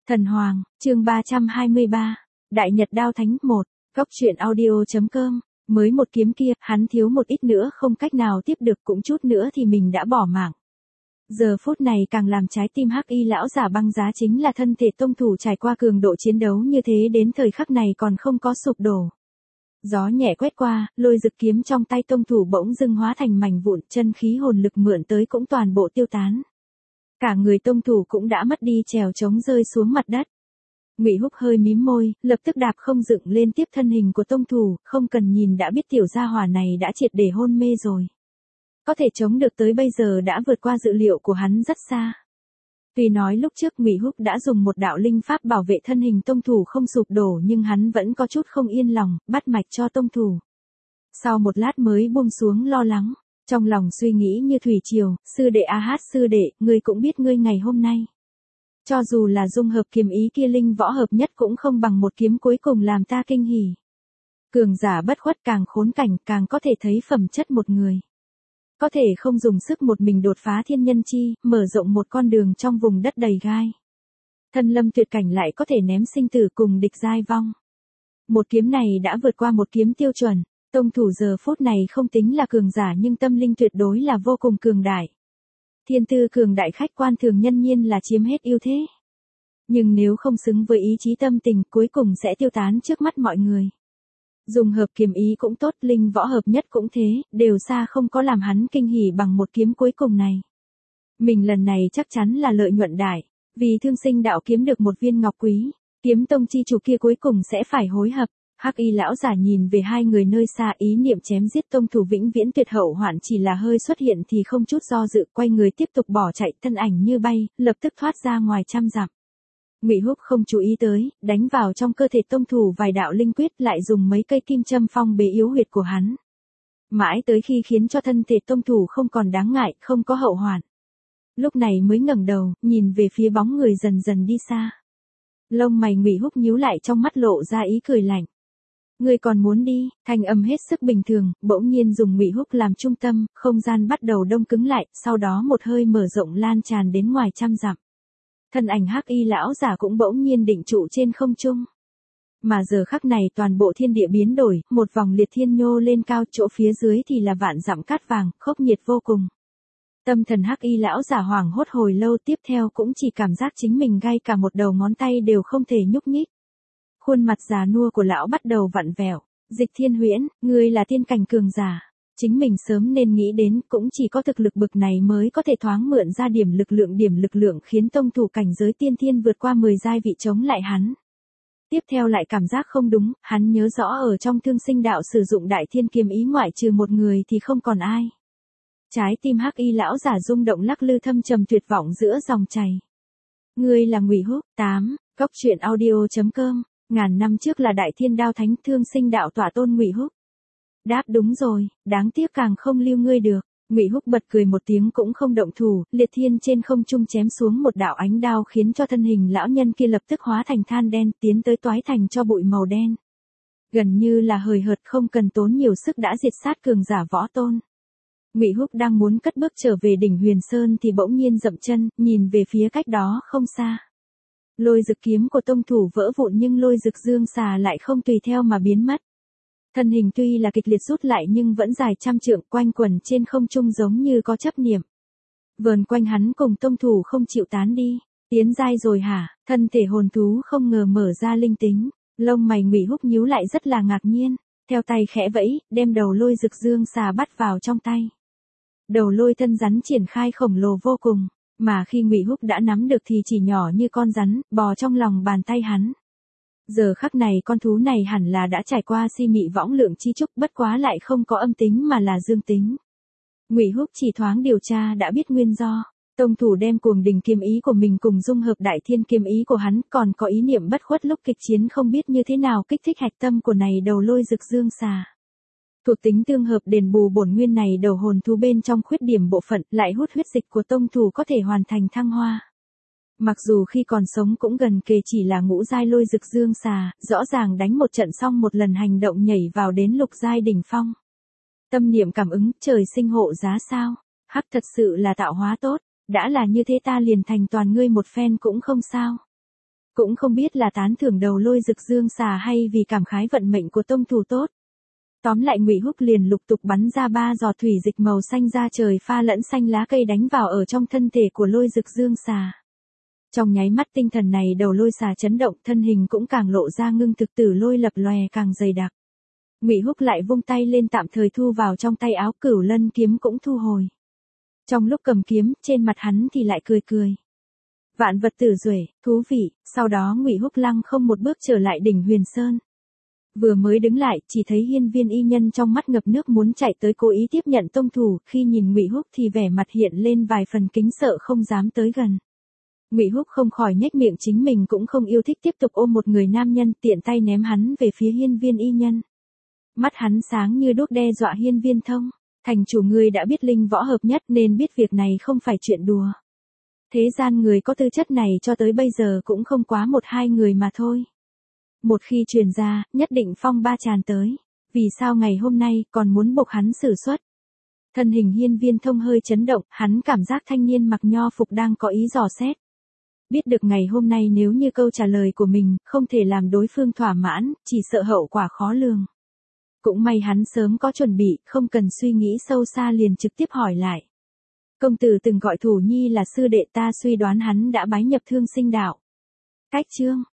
Thần Hoàng, chương 323, Đại Nhật Đao Thánh 1, Cóc truyện audio.com, mới một kiếm kia, hắn thiếu một ít nữa không cách nào tiếp được cũng chút nữa thì mình đã bỏ mạng. Giờ phút này càng làm trái tim Hắc Y lão giả băng giá chính là thân thể tông thủ trải qua cường độ chiến đấu như thế đến thời khắc này còn không có sụp đổ. Gió nhẹ quét qua, lôi dực kiếm trong tay tông thủ bỗng dưng hóa thành mảnh vụn, chân khí hồn lực mượn tới cũng toàn bộ tiêu tán. Cả người tông thủ cũng đã mất đi trèo trống rơi xuống mặt đất. Ngụy Húc hơi mím môi, lập tức đạp không dựng lên tiếp thân hình của tông thủ, không cần nhìn đã biết tiểu gia hỏa này đã triệt để hôn mê rồi. Có thể chống được tới bây giờ đã vượt qua dự liệu của hắn rất xa. Tuy nói lúc trước Ngụy Húc đã dùng một đạo linh pháp bảo vệ thân hình tông thủ không sụp đổ nhưng hắn vẫn có chút không yên lòng, bắt mạch cho tông thủ. Sau một lát mới buông xuống lo lắng. Trong lòng suy nghĩ như thủy triều, sư đệ sư đệ, ngươi cũng biết ngươi ngày hôm nay. Cho dù là dung hợp kiếm ý kia linh võ hợp nhất cũng không bằng một kiếm cuối cùng làm ta kinh hỉ. Cường giả bất khuất càng khốn cảnh càng có thể thấy phẩm chất một người. Có thể không dùng sức một mình đột phá thiên nhân chi, mở rộng một con đường trong vùng đất đầy gai. Thân lâm tuyệt cảnh lại có thể ném sinh tử cùng địch giai vong. Một kiếm này đã vượt qua một kiếm tiêu chuẩn. Tông thủ giờ phút này không tính là cường giả nhưng tâm linh tuyệt đối là vô cùng cường đại. Thiên tư cường đại khách quan thường nhân nhiên là chiếm hết ưu thế. Nhưng nếu không xứng với ý chí tâm tình cuối cùng sẽ tiêu tán trước mắt mọi người. Dùng hợp kiếm ý cũng tốt, linh võ hợp nhất cũng thế, đều xa không có làm hắn kinh hỉ bằng một kiếm cuối cùng này. Mình lần này chắc chắn là lợi nhuận đại, vì thương sinh đạo kiếm được một viên ngọc quý, kiếm tông chi chủ kia cuối cùng sẽ phải hối hận. Hắc Y lão giả nhìn về hai người nơi xa, ý niệm chém giết tông thủ vĩnh viễn tuyệt hậu hoạn chỉ là hơi xuất hiện thì không chút do dự, quay người tiếp tục bỏ chạy, thân ảnh như bay, lập tức thoát ra ngoài trăm dặm. Ngụy Húc không chú ý tới, đánh vào trong cơ thể tông thủ vài đạo linh quyết, lại dùng mấy cây kim châm phong bế yếu huyệt của hắn. Mãi tới khi khiến cho thân thể tông thủ không còn đáng ngại, không có hậu hoạn. Lúc này mới ngẩng đầu, nhìn về phía bóng người dần dần đi xa. Lông mày Ngụy Húc nhíu lại, trong mắt lộ ra ý cười lạnh. Ngươi còn muốn đi? Thanh âm hết sức bình thường, bỗng nhiên dùng Ngụy Húc làm trung tâm, không gian bắt đầu đông cứng lại, sau đó một hơi mở rộng lan tràn đến ngoài trăm dặm. Thân ảnh Hắc Y lão giả cũng bỗng nhiên định trụ trên không trung. Mà giờ khắc này toàn bộ thiên địa biến đổi, một vòng liệt thiên nhô lên cao, chỗ phía dưới thì là vạn dặm cát vàng, khốc nhiệt vô cùng. Tâm thần Hắc Y lão giả hoảng hốt hồi lâu, tiếp theo cũng chỉ cảm giác chính mình ngay cả một đầu ngón tay đều không thể nhúc nhích. Khuôn mặt già nua của lão bắt đầu vặn vẹo. Dịch Thiên Huyễn, ngươi là tiên cảnh cường giả. Chính mình sớm nên nghĩ đến, cũng chỉ có thực lực bực này mới có thể thoáng mượn ra điểm lực lượng khiến tông thủ cảnh giới tiên thiên vượt qua 10 giai vị chống lại hắn. Tiếp theo lại cảm giác không đúng, hắn nhớ rõ ở trong thương sinh đạo sử dụng đại thiên kiếm ý ngoại trừ một người thì không còn ai. Trái tim Hắc Y lão giả rung động lắc lư thâm trầm tuyệt vọng giữa dòng chảy. Ngươi là Ngụy Húc. 8. Cóc truyện audio.com. Ngàn năm trước là đại thiên đao thánh thương sinh đạo tỏa tôn Ngụy Húc. Đáp đúng rồi, đáng tiếc càng không lưu ngươi được. Ngụy Húc bật cười một tiếng cũng không động thủ, liệt thiên trên không trung chém xuống một đạo ánh đao khiến cho thân hình lão nhân kia lập tức hóa thành than đen, tiến tới toái thành cho bụi màu đen. Gần như là hời hợt, không cần tốn nhiều sức đã diệt sát cường giả võ tôn. Ngụy Húc đang muốn cất bước trở về đỉnh Huyền Sơn thì bỗng nhiên dậm chân, nhìn về phía cách đó không xa. Lôi dực kiếm của tông thủ vỡ vụn nhưng lôi dực dương xà lại không tùy theo mà biến mất. Thân hình tuy là kịch liệt rút lại nhưng vẫn dài trăm trượng, quanh quẩn trên không trung giống như có chấp niệm. Vờn quanh hắn cùng tông thủ không chịu tán đi. Tiến giai rồi hả? Thân thể hồn thú không ngờ mở ra linh tính. Lông mày Ngụy Húc nhíu lại rất là ngạc nhiên. Theo tay khẽ vẫy, đem đầu lôi dực dương xà bắt vào trong tay. Đầu lôi thân rắn triển khai khổng lồ vô cùng. Mà khi Ngụy Húc đã nắm được thì chỉ nhỏ như con rắn, bò trong lòng bàn tay hắn. Giờ khắc này con thú này hẳn là đã trải qua si mị võng lượng chi trúc, bất quá lại không có âm tính mà là dương tính. Ngụy Húc chỉ thoáng điều tra đã biết nguyên do. Tông thủ đem cuồng đình kiếm ý của mình cùng dung hợp đại thiên kiếm ý của hắn, còn có ý niệm bất khuất lúc kịch chiến không biết như thế nào kích thích hạch tâm của này đầu lôi dực dương xà. Thuộc tính tương hợp đền bù bổn nguyên này đầu hồn thú bên trong khuyết điểm bộ phận, lại hút huyết dịch của tông thủ có thể hoàn thành thăng hoa. Mặc dù khi còn sống cũng gần kề chỉ là ngũ giai lôi dực dương xà, rõ ràng đánh một trận xong một lần hành động nhảy vào đến lục giai đỉnh phong. Tâm niệm cảm ứng, trời sinh hộ giá sao? Hắc thật sự là tạo hóa tốt, đã là như thế ta liền thành toàn ngươi một phen cũng không sao. Cũng không biết là tán thưởng đầu Lôi Dực Dương Xà hay vì cảm khái vận mệnh của tông thủ tốt. Tóm lại Ngụy Húc liền lục tục bắn ra 3 giọt thủy dịch màu xanh ra trời pha lẫn xanh lá cây đánh vào ở trong thân thể của Lôi Dực Dương Xà. Trong nháy mắt tinh thần này đầu lôi xà chấn động, thân hình cũng càng lộ ra ngưng thực, tử lôi lập lòe càng dày đặc. Ngụy Húc lại vung tay lên tạm thời thu vào trong tay áo, Cửu Lân kiếm cũng thu hồi. Trong lúc cầm kiếm, trên mặt hắn thì lại cười cười. Vạn vật tử duệ, thú vị. Sau đó Ngụy Húc lăng không một bước trở lại đỉnh Huyền Sơn. Vừa mới đứng lại, chỉ thấy Hiên Viên y nhân trong mắt ngập nước muốn chạy tới cố ý tiếp nhận tông thủ, khi nhìn Ngụy Húc thì vẻ mặt hiện lên vài phần kính sợ không dám tới gần. Ngụy Húc không khỏi nhếch miệng, chính mình cũng không yêu thích tiếp tục ôm một người nam nhân, tiện tay ném hắn về phía Hiên Viên y nhân. Mắt hắn sáng như đuốc đe dọa Hiên Viên Thông, thành chủ ngươi đã biết linh võ hợp nhất nên biết việc này không phải chuyện đùa. Thế gian người có tư chất này cho tới bây giờ cũng không quá 1-2 người mà thôi. Một khi truyền ra, nhất định phong ba tràn tới. Vì sao ngày hôm nay còn muốn buộc hắn xử suất? Thân hình Hiên Viên Thông hơi chấn động, hắn cảm giác thanh niên mặc nho phục đang có ý dò xét. Biết được ngày hôm nay nếu như câu trả lời của mình không thể làm đối phương thỏa mãn, chỉ sợ hậu quả khó lường. Cũng may hắn sớm có chuẩn bị, không cần suy nghĩ sâu xa liền trực tiếp hỏi lại. Công tử từng gọi Thủ Nhi là sư đệ, ta suy đoán hắn đã bái nhập Thương Sinh đạo. Cách chương